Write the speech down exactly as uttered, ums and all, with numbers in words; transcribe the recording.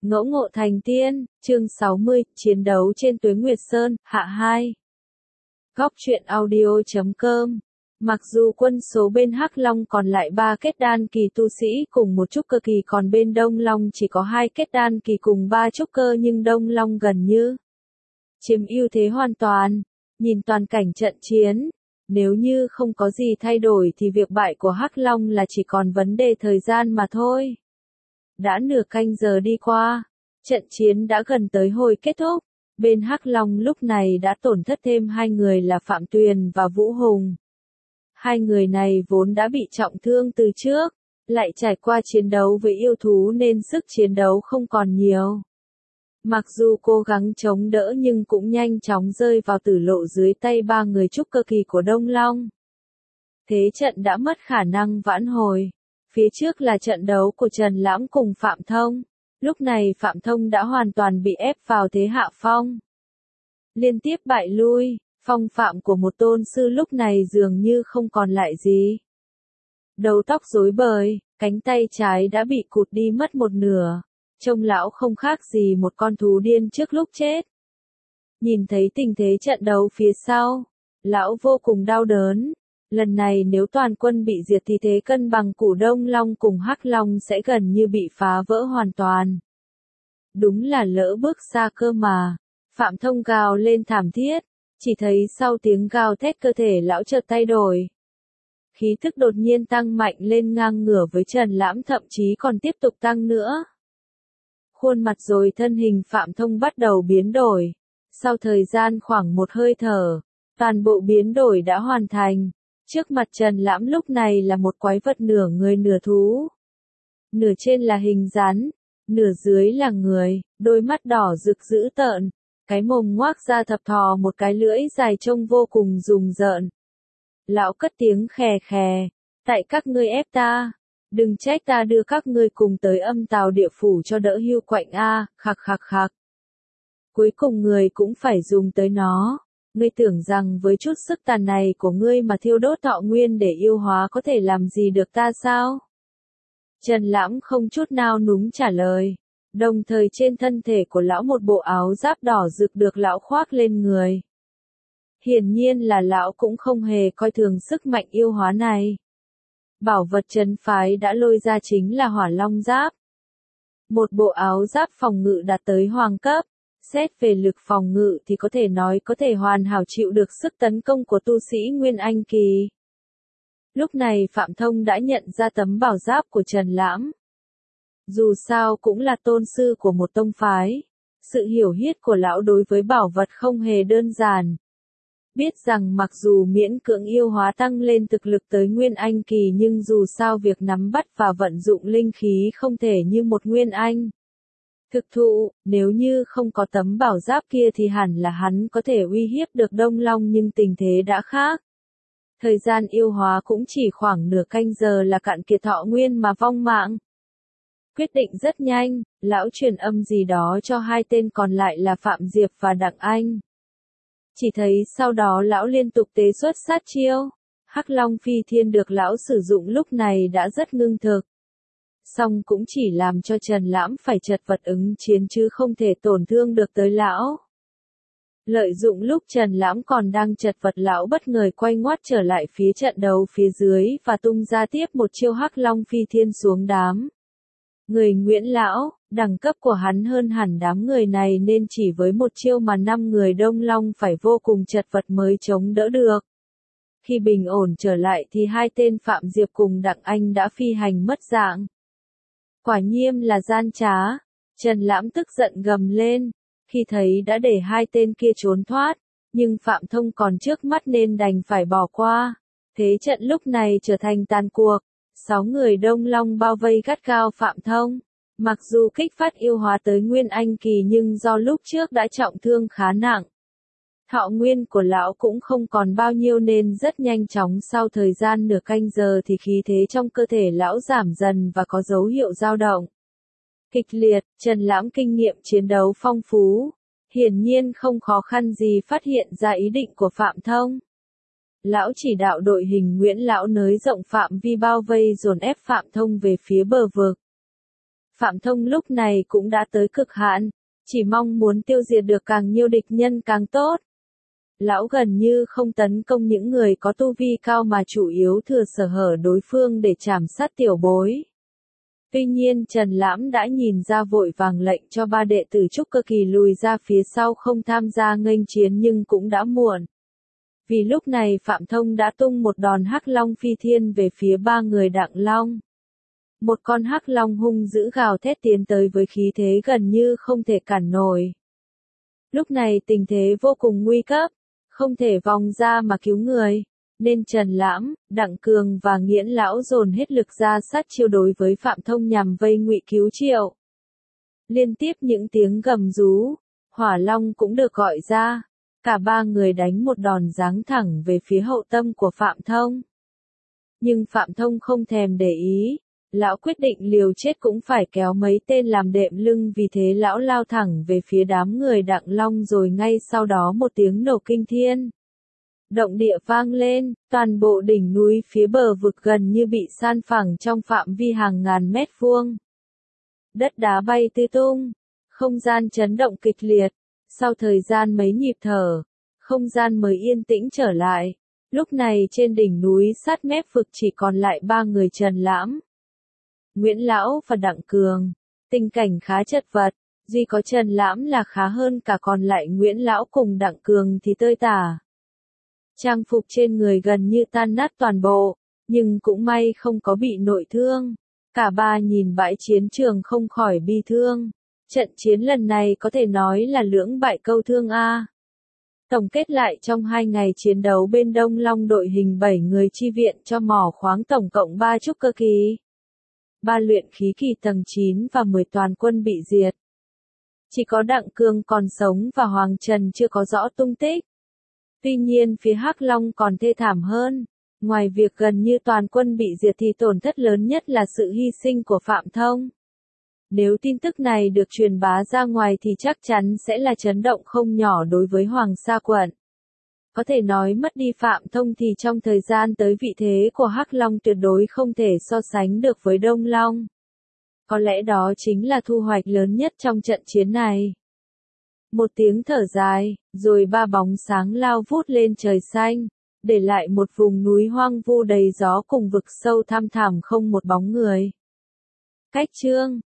Ngẫu ngộ thành tiên, chương sáu mươi, chiến đấu trên Tuế Nguyệt Sơn, hạ hai. Góc truyện audio chấm com. Mặc dù quân số bên Hắc Long còn lại ba kết đan kỳ tu sĩ cùng một trúc cơ kỳ, còn bên Đông Long chỉ có hai kết đan kỳ cùng ba trúc cơ, nhưng Đông Long gần như chiếm ưu thế hoàn toàn. Nhìn toàn cảnh trận chiến, nếu như không có gì thay đổi thì việc bại của Hắc Long là chỉ còn vấn đề thời gian mà thôi. Đã nửa canh giờ đi qua, trận chiến đã gần tới hồi kết thúc. Bên Hắc Long lúc này đã tổn thất thêm hai người là Phạm Tuyền và Vũ Hùng. Hai người này vốn đã bị trọng thương từ trước, lại trải qua chiến đấu với yêu thú nên sức chiến đấu không còn nhiều. Mặc dù cố gắng chống đỡ nhưng cũng nhanh chóng rơi vào tử lộ dưới tay ba người trúc cơ kỳ của Đông Long. Thế trận đã mất khả năng vãn hồi. Phía trước là trận đấu của Trần Lãm cùng Phạm Thông. Lúc này Phạm Thông đã hoàn toàn bị ép vào thế hạ phong. Liên tiếp bại lui, phong phạm của một tôn sư lúc này dường như không còn lại gì. Đầu tóc rối bời, cánh tay trái đã bị cụt đi mất một nửa. Trông lão không khác gì một con thú điên trước lúc chết. Nhìn thấy tình thế trận đấu phía sau, lão vô cùng đau đớn. Lần này nếu toàn quân bị diệt thì thế cân bằng của Đông Long cùng Hắc Long sẽ gần như bị phá vỡ hoàn toàn. Đúng là lỡ bước xa cơ mà. Phạm Thông gào lên thảm thiết, chỉ thấy sau tiếng gào thét cơ thể lão chợt thay đổi. Khí thức đột nhiên tăng mạnh lên ngang ngửa với Trần Lãm, thậm chí còn tiếp tục tăng nữa. Khuôn mặt rồi thân hình Phạm Thông bắt đầu biến đổi. Sau thời gian khoảng một hơi thở, toàn bộ biến đổi đã hoàn thành. Trước mặt Trần Lãm lúc này là một quái vật nửa người nửa thú. Nửa trên là hình rắn, nửa dưới là người, đôi mắt đỏ rực dữ tợn, cái mồm ngoác ra thập thò một cái lưỡi dài trông vô cùng rùng rợn. Lão cất tiếng khè khè, tại các ngươi ép ta, đừng trách ta đưa các ngươi cùng tới âm tào địa phủ cho đỡ hiu quạnh a, khạc khạc khạc. Cuối cùng người cũng phải dùng tới nó. Ngươi tưởng rằng với chút sức tàn này của ngươi mà thiêu đốt thọ nguyên để yêu hóa có thể làm gì được ta sao? Trần Lãm không chút nào núng trả lời. Đồng thời trên thân thể của lão một bộ áo giáp đỏ rực được lão khoác lên người. Hiển nhiên là lão cũng không hề coi thường sức mạnh yêu hóa này. Bảo vật trấn phái đã lôi ra chính là Hỏa Long giáp. Một bộ áo giáp phòng ngự đạt tới hoàng cấp. Xét về lực phòng ngự thì có thể nói có thể hoàn hảo chịu được sức tấn công của tu sĩ Nguyên Anh kỳ. Lúc này Phạm Thông đã nhận ra tấm bảo giáp của Trần Lãm. Dù sao cũng là tôn sư của một tông phái. Sự hiểu biết của lão đối với bảo vật không hề đơn giản. Biết rằng mặc dù miễn cưỡng yêu hóa tăng lên thực lực tới Nguyên Anh kỳ, nhưng dù sao việc nắm bắt và vận dụng linh khí không thể như một Nguyên Anh. Thực thụ, nếu như không có tấm bảo giáp kia thì hẳn là hắn có thể uy hiếp được Đông Long, nhưng tình thế đã khác. Thời gian yêu hóa cũng chỉ khoảng nửa canh giờ là cạn kiệt thọ nguyên mà vong mạng. Quyết định rất nhanh, lão truyền âm gì đó cho hai tên còn lại là Phạm Diệp và Đặng Anh. Chỉ thấy sau đó lão liên tục tế xuất sát chiêu. Hắc Long phi thiên được lão sử dụng lúc này đã rất ngưng thực. Song cũng chỉ làm cho Trần Lãm phải chật vật ứng chiến chứ không thể tổn thương được tới lão. Lợi dụng lúc Trần Lãm còn đang chật vật, lão bất ngờ quay ngoắt trở lại phía trận đấu phía dưới và tung ra tiếp một chiêu Hắc Long phi thiên xuống đám. Người Nguyễn lão, đẳng cấp của hắn hơn hẳn đám người này nên chỉ với một chiêu mà năm người Đông Long phải vô cùng chật vật mới chống đỡ được. Khi bình ổn trở lại thì hai tên Phạm Diệp cùng Đặng Anh đã phi hành mất dạng. Quả nhiên là gian trá. Trần Lãm tức giận gầm lên, khi thấy đã để hai tên kia trốn thoát, nhưng Phạm Thông còn trước mắt nên đành phải bỏ qua. Thế trận lúc này trở thành tàn cuộc. Sáu người Đông Long bao vây gắt gao Phạm Thông. Mặc dù kích phát yêu hóa tới Nguyên Anh kỳ nhưng do lúc trước đã trọng thương khá nặng. Thọ nguyên của lão cũng không còn bao nhiêu nên rất nhanh chóng sau thời gian nửa canh giờ thì khí thế trong cơ thể lão giảm dần và có dấu hiệu dao động. Kịch liệt, Trần Lãm kinh nghiệm chiến đấu phong phú. Hiển nhiên không khó khăn gì phát hiện ra ý định của Phạm Thông. Lão chỉ đạo đội hình Nguyễn lão nới rộng phạm vi bao vây dồn ép Phạm Thông về phía bờ vực. Phạm Thông lúc này cũng đã tới cực hạn, chỉ mong muốn tiêu diệt được càng nhiều địch nhân càng tốt. Lão gần như không tấn công những người có tu vi cao mà chủ yếu thừa sở hở đối phương để trảm sát tiểu bối. Tuy nhiên Trần Lãm đã nhìn ra vội vàng lệnh cho ba đệ tử trúc cơ kỳ lùi ra phía sau không tham gia nghênh chiến nhưng cũng đã muộn. Vì lúc này Phạm Thông đã tung một đòn hắc long phi thiên về phía ba người Đặng Long. Một con hắc long hung dữ gào thét tiến tới với khí thế gần như không thể cản nổi. Lúc này tình thế vô cùng nguy cấp, không thể vòng ra mà cứu người, nên Trần Lãm, Đặng Cường và Nghiễn Lão dồn hết lực ra sát chiêu đối với Phạm Thông nhằm vây ngụy cứu Triệu. Liên tiếp những tiếng gầm rú, hỏa long cũng được gọi ra, cả ba người đánh một đòn giáng thẳng về phía hậu tâm của Phạm Thông. Nhưng Phạm Thông không thèm để ý, lão quyết định liều chết cũng phải kéo mấy tên làm đệm lưng, vì thế lão lao thẳng về phía đám người Đặng Long rồi ngay sau đó một tiếng nổ kinh thiên. Động địa vang lên, toàn bộ đỉnh núi phía bờ vực gần như bị san phẳng trong phạm vi hàng ngàn mét vuông. Đất đá bay tứ tung, không gian chấn động kịch liệt, sau thời gian mấy nhịp thở, không gian mới yên tĩnh trở lại. Lúc này trên đỉnh núi sát mép vực chỉ còn lại ba người Trần Lãm, Nguyễn Lão và Đặng Cường. Tình cảnh khá chật vật, duy có Trần Lãm là khá hơn cả, còn lại Nguyễn Lão cùng Đặng Cường thì tơi tả. Trang phục trên người gần như tan nát toàn bộ, nhưng cũng may không có bị nội thương. Cả ba nhìn bãi chiến trường không khỏi bi thương. Trận chiến lần này có thể nói là lưỡng bại câu thương a. Tổng kết lại, trong hai ngày chiến đấu bên Đông Long, đội hình bảy người chi viện cho mỏ khoáng tổng cộng ba trúc cơ kỳ, ba luyện khí kỳ tầng chín và mười toàn quân bị diệt. Chỉ có Đặng Cường còn sống và Hoàng Trần chưa có rõ tung tích. Tuy nhiên phía Hắc Long còn thê thảm hơn. Ngoài việc gần như toàn quân bị diệt thì tổn thất lớn nhất là sự hy sinh của Phạm Thông. Nếu tin tức này được truyền bá ra ngoài thì chắc chắn sẽ là chấn động không nhỏ đối với Hoàng Sa quận. Có thể nói mất đi Phạm Thông thì trong thời gian tới vị thế của Hắc Long tuyệt đối không thể so sánh được với Đông Long. Có lẽ đó chính là thu hoạch lớn nhất trong trận chiến này. Một tiếng thở dài, rồi ba bóng sáng lao vút lên trời xanh, để lại một vùng núi hoang vu đầy gió cùng vực sâu thăm thẳm không một bóng người. Cách chương